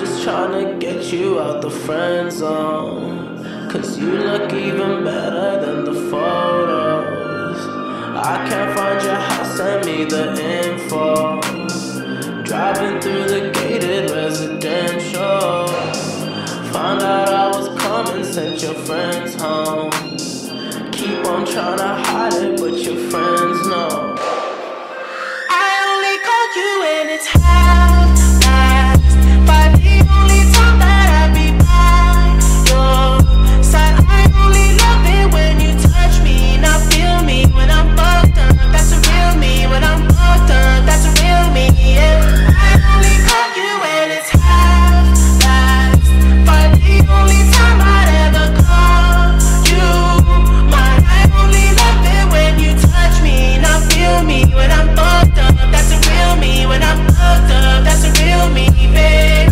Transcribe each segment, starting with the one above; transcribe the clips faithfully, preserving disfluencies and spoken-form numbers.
just tryna get you out the friend zone, cause you look even better than the photos. I can't find your house, send me the info. Driving through the gated residential, found out I was coming, sent your friends home. Keep on tryna hide it, but your friends know. I only call you when it's half past five, the only time that I be by your side. I only love it when you touch me, not feel me when I'm fucked up. That's a real me. When I'm fucked up, that's a real me, yeah. I only call you when it's half past five, the only time I'd ever call you mine. I only love it when you touch me, not feel me when I'm fucked up. That's a real me. When I'm fucked up, that's a real me, babe.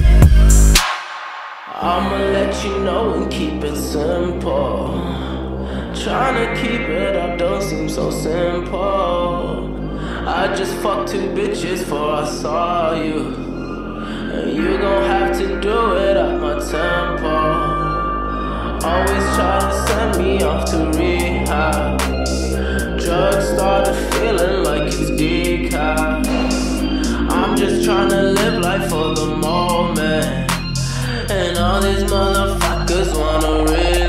I'ma let you know and keep it simple. Tryna keep it up don't seem so simple. I just fucked two bitches before I saw you, and you gon' have to do it at my tempo. Always try to send me off to rehab. Drugs started feeling like it's decaf. I'm just tryna live life for the moment, and all these motherfuckers wanna real.